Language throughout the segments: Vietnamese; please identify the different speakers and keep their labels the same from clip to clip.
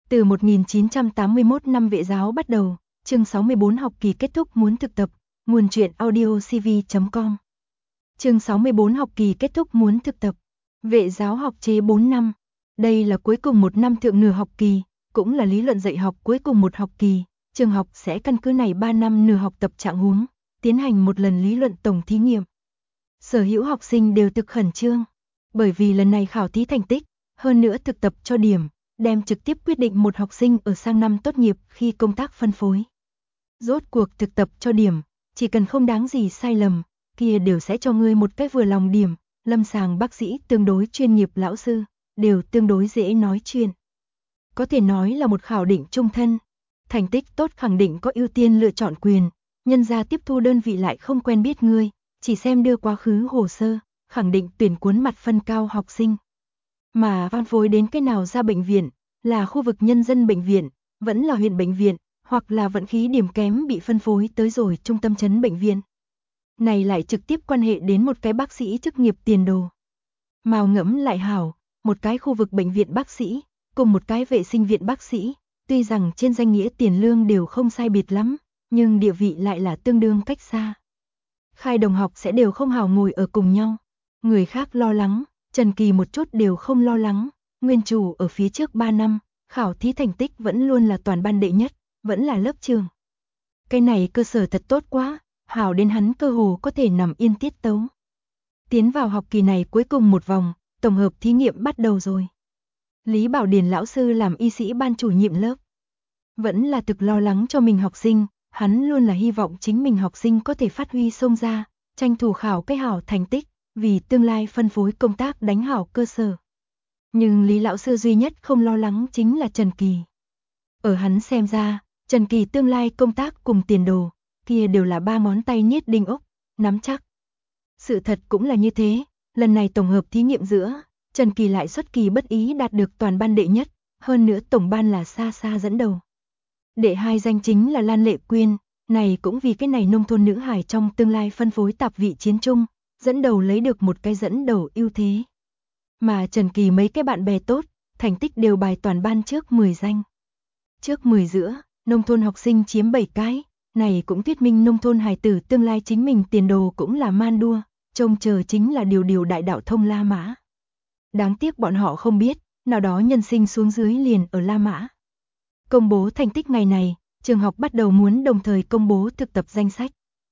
Speaker 1: Từ 1981 năm vệ giáo bắt đầu, chương 64 học kỳ kết thúc muốn thực tập, nguồn truyện audiocv.com. Chương 64 học kỳ kết thúc muốn thực tập, vệ giáo học chế 4 năm. Đây là cuối cùng một năm thượng nửa học kỳ, cũng là lý luận dạy học cuối cùng một học kỳ. Trường học sẽ căn cứ này 3 năm nửa học tập trạng huống, tiến hành một lần lý luận tổng thí nghiệm. Sở hữu học sinh đều thực khẩn trương, bởi vì lần này khảo thí thành tích, hơn nữa thực tập cho điểm, đem trực tiếp quyết định một học sinh ở sang năm tốt nghiệp khi công tác phân phối. Rốt cuộc thực tập cho điểm, chỉ cần không đáng gì sai lầm, kia đều sẽ cho ngươi một cái vừa lòng điểm. Lâm sàng bác sĩ tương đối chuyên nghiệp, lão sư đều tương đối dễ nói chuyện. Có thể nói là một khảo định trung thân. Thành tích tốt khẳng định có ưu tiên lựa chọn quyền, nhân ra tiếp thu đơn vị lại không quen biết ngươi, chỉ xem đưa quá khứ hồ sơ, khẳng định tuyển cuốn mặt phân cao học sinh. Mà van phối đến cái nào ra bệnh viện, là khu vực nhân dân bệnh viện, vẫn là huyện bệnh viện, hoặc là vận khí điểm kém bị phân phối tới rồi trung tâm trấn bệnh viện. Này lại trực tiếp quan hệ đến một cái bác sĩ chức nghiệp tiền đồ. Mào ngẫm lại hảo, một cái khu vực bệnh viện bác sĩ, cùng một cái vệ sinh viện bác sĩ, tuy rằng trên danh nghĩa tiền lương đều không sai biệt lắm, nhưng địa vị lại là tương đương cách xa. Khai đồng học sẽ đều không hảo ngồi ở cùng nhau. Người khác lo lắng, Trần Kỳ một chút đều không lo lắng. Nguyên chủ ở phía trước 3 năm, khảo thí thành tích vẫn luôn là toàn ban đệ nhất, vẫn là lớp trường. Cái này cơ sở thật tốt quá, hảo đến hắn cơ hồ có thể nằm yên tiết tấu. Tiến vào học kỳ này cuối cùng một vòng, tổng hợp thí nghiệm bắt đầu rồi. Lý Bảo Điền lão sư làm y sĩ ban chủ nhiệm lớp. Vẫn là thực lo lắng cho mình học sinh, hắn luôn là hy vọng chính mình học sinh có thể phát huy xông ra, tranh thủ khảo cái hảo thành tích, vì tương lai phân phối công tác đánh hảo cơ sở. Nhưng Lý lão sư duy nhất không lo lắng chính là Trần Kỳ. Ở hắn xem ra, Trần Kỳ tương lai công tác cùng tiền đồ, kia đều là 3 ngón tay niết đinh ốc, nắm chắc. Sự thật cũng là như thế, lần này tổng hợp thí nghiệm giữa, Trần Kỳ lại xuất kỳ bất ý đạt được toàn ban đệ nhất, hơn nữa tổng ban là xa xa dẫn đầu. Đệ 2 danh chính là Lan Lệ Quyên, này cũng vì cái này nông thôn nữ hài trong tương lai phân phối tạp vị chiến trung, dẫn đầu lấy được một cái dẫn đầu ưu thế. Mà Trần Kỳ mấy cái bạn bè tốt, thành tích đều bài toàn ban trước 10 danh. Trước 10 giữa, nông thôn học sinh chiếm 7 cái, này cũng thuyết minh nông thôn hài tử tương lai chính mình tiền đồ cũng là man đua, trông chờ chính là điều đại đạo thông La Mã. Đáng tiếc bọn họ không biết, nào đó nhân sinh xuống dưới liền ở La Mã. Công bố thành tích ngày này, trường học bắt đầu muốn đồng thời công bố thực tập danh sách.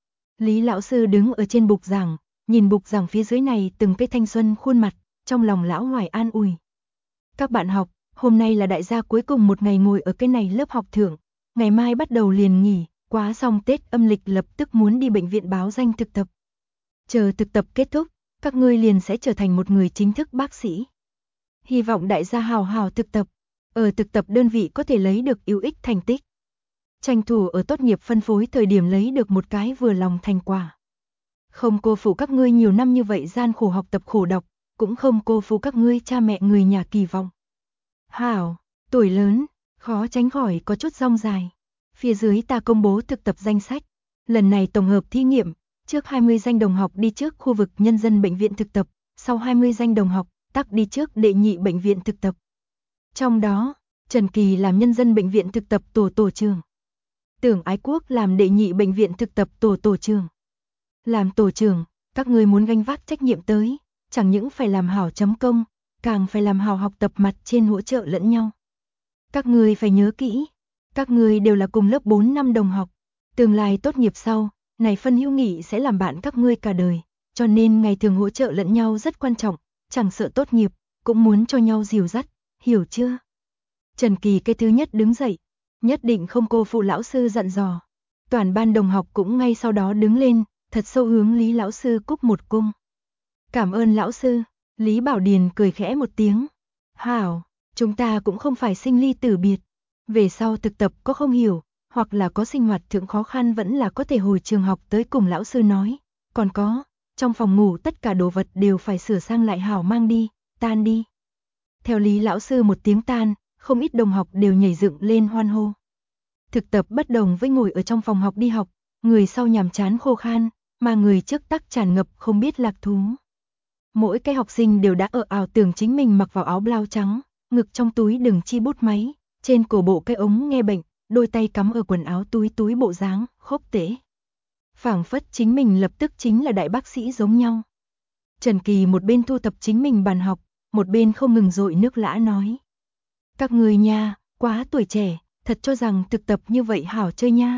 Speaker 1: Lý lão sư đứng ở trên bục giảng, nhìn bục giảng phía dưới này từng cái thanh xuân khuôn mặt, trong lòng lão hoài an ủi. Các bạn học, hôm nay là đại gia cuối cùng một ngày ngồi ở cái này lớp học thượng, ngày mai bắt đầu liền nghỉ, quá xong Tết âm lịch lập tức muốn đi bệnh viện báo danh thực tập. Chờ thực tập kết thúc, các ngươi liền sẽ trở thành một người chính thức bác sĩ. Hy vọng đại gia hào hào thực tập, ở thực tập đơn vị có thể lấy được ưu ích thành tích. Tranh thủ ở tốt nghiệp phân phối thời điểm lấy được một cái vừa lòng thành quả. Không cô phụ các ngươi nhiều năm như vậy gian khổ học tập khổ đọc, cũng không cô phụ các ngươi cha mẹ người nhà kỳ vọng. Hảo, tuổi lớn, khó tránh khỏi có chút rong dài. Phía dưới ta công bố thực tập danh sách. Lần này tổng hợp thí nghiệm, trước 20 danh đồng học đi trước khu vực nhân dân bệnh viện thực tập, sau 20 danh đồng học tắc đi trước đệ nhị bệnh viện thực tập. Trong đó, Trần Kỳ làm nhân dân bệnh viện thực tập tổ trưởng. Tưởng Ái Quốc làm đệ nhị bệnh viện thực tập tổ trưởng. Làm tổ trưởng, các ngươi muốn gánh vác trách nhiệm tới, chẳng những phải làm hảo chấm công, càng phải làm hảo học tập mặt trên hỗ trợ lẫn nhau. Các ngươi phải nhớ kỹ, các ngươi đều là cùng lớp 4 năm đồng học, tương lai tốt nghiệp sau, này phân hữu nghị sẽ làm bạn các ngươi cả đời, cho nên ngày thường hỗ trợ lẫn nhau rất quan trọng, chẳng sợ tốt nghiệp, cũng muốn cho nhau dìu dắt, hiểu chưa? Trần Kỳ cái thứ nhất đứng dậy, nhất định không cô phụ lão sư dặn dò. Toàn ban đồng học cũng ngay sau đó đứng lên, thật sâu hướng Lý lão sư cúc một cung. Cảm ơn lão sư, Lý Bảo Điền cười khẽ một tiếng. Hảo, chúng ta cũng không phải sinh ly tử biệt. Về sau thực tập có không hiểu, hoặc là có sinh hoạt thượng khó khăn vẫn là có thể hồi trường học tới cùng lão sư nói. Còn có, trong phòng ngủ tất cả đồ vật đều phải sửa sang lại hảo mang đi, tan đi. Theo Lý lão sư một tiếng tan, không ít đồng học đều nhảy dựng lên hoan hô. Thực tập bất đồng với ngồi ở trong phòng học đi học, người sau nhàm chán khô khan, mà người trước tắc tràn ngập không biết lạc thú. Mỗi cái học sinh đều đã ở ảo tưởng chính mình mặc vào áo blau trắng, ngực trong túi đựng chi bút máy, trên cổ bộ cái ống nghe bệnh, đôi tay cắm ở quần áo túi bộ dáng, khốp tễ. Phảng phất chính mình lập tức chính là đại bác sĩ giống nhau. Trần Kỳ một bên thu thập chính mình bàn học, một bên không ngừng dội nước lã nói. Các người nha, quá tuổi trẻ, thật cho rằng thực tập như vậy hảo chơi nha.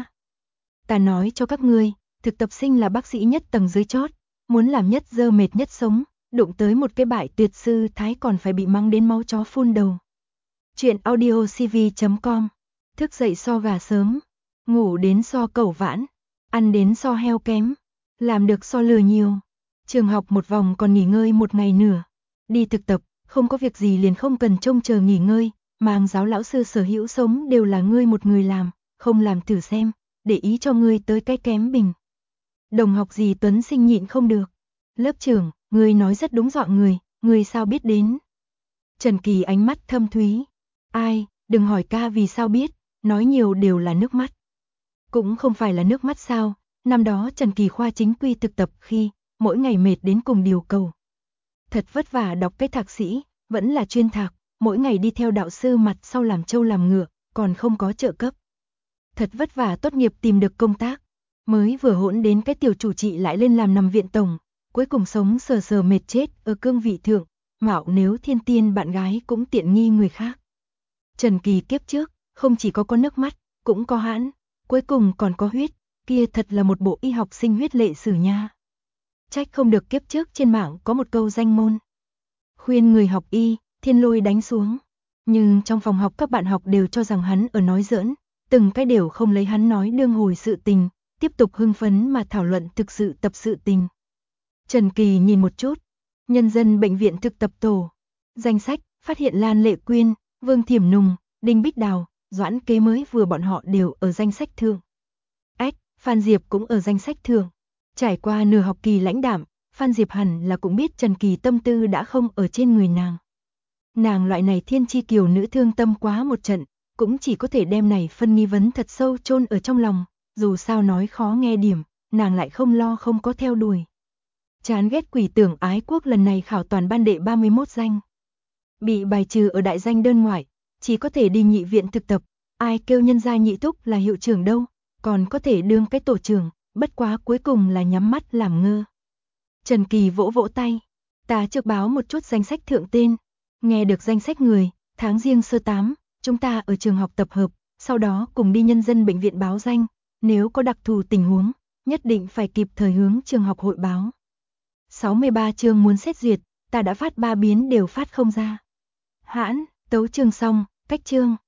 Speaker 1: Ta nói cho các ngươi, thực tập sinh là bác sĩ nhất tầng dưới chót, muốn làm nhất dơ mệt nhất sống, đụng tới một cái bại tuyệt sư thái còn phải bị mắng đến máu chó phun đầu. Chuyện audiocv.com. Thức dậy so gà sớm, ngủ đến so cẩu vãn, ăn đến so heo kém, làm được so lừa nhiều. Trường học một vòng còn nghỉ ngơi một ngày nửa. Đi thực tập, không có việc gì liền không cần trông chờ nghỉ ngơi, mang giáo lão sư sở hữu sống đều là ngươi một người làm, không làm thử xem, để ý cho ngươi tới cái kém bình. Đồng học gì Tuấn Sinh nhịn không được. Lớp trưởng, ngươi nói rất đúng dọa người sao biết đến. Trần Kỳ ánh mắt thâm thúy. Ai, đừng hỏi ca vì sao biết, nói nhiều đều là nước mắt. Cũng không phải là nước mắt sao, năm đó Trần Kỳ khoa chính quy thực tập khi, mỗi ngày mệt đến cùng điều cầu. Thật vất vả đọc cái thạc sĩ, vẫn là chuyên thạc, mỗi ngày đi theo đạo sư mặt sau làm trâu làm ngựa, còn không có trợ cấp. Thật vất vả tốt nghiệp tìm được công tác, mới vừa hỗn đến cái tiểu chủ trị lại lên làm nằm viện tổng, cuối cùng sống sờ sờ mệt chết ở cương vị thượng, mạo nếu thiên tiên bạn gái cũng tiện nghi người khác. Trần Kỳ kiếp trước, không chỉ có nước mắt, cũng có hãn, cuối cùng còn có huyết, kia thật là một bộ y học sinh huyết lệ sử nha. Trách không được kiếp trước trên mạng có một câu danh môn. Khuyên người học y, thiên lôi đánh xuống. Nhưng trong phòng học các bạn học đều cho rằng hắn ở nói giỡn, từng cái đều không lấy hắn nói đương hồi sự tình, tiếp tục hưng phấn mà thảo luận thực sự tập sự tình. Trần Kỳ nhìn một chút, nhân dân bệnh viện thực tập tổ, danh sách, phát hiện Lan Lệ Quyên, Vương Thiểm Nùng, Đinh Bích Đào, Doãn Kế mới vừa bọn họ đều ở danh sách thượng. Phan Diệp cũng ở danh sách thượng. Trải qua nửa học kỳ lãnh đạm, Phan Diệp hẳn là cũng biết Trần Kỳ tâm tư đã không ở trên người nàng. Nàng loại này thiên chi kiều nữ thương tâm quá một trận, cũng chỉ có thể đem này phân nghi vấn thật sâu chôn ở trong lòng, dù sao nói khó nghe điểm, nàng lại không lo không có theo đuổi. Chán ghét quỷ tưởng ái quốc lần này khảo toàn ban đệ 31 danh. Bị bài trừ ở đại danh đơn ngoại, chỉ có thể đi nhị viện thực tập, ai kêu nhân gia nhị thúc là hiệu trưởng đâu, còn có thể đương cái tổ trưởng, bất quá cuối cùng là nhắm mắt làm ngơ. Trần Kỳ vỗ vỗ tay, ta trước báo một chút danh sách thượng tên, nghe được danh sách người, tháng Giêng sơ 8, chúng ta ở trường học tập hợp, sau đó cùng đi nhân dân bệnh viện báo danh, nếu có đặc thù tình huống, nhất định phải kịp thời hướng trường học hội báo. 63 chương muốn xét duyệt, ta đã phát 3 biến đều phát không ra. Hãn, tấu chương xong, cách chương.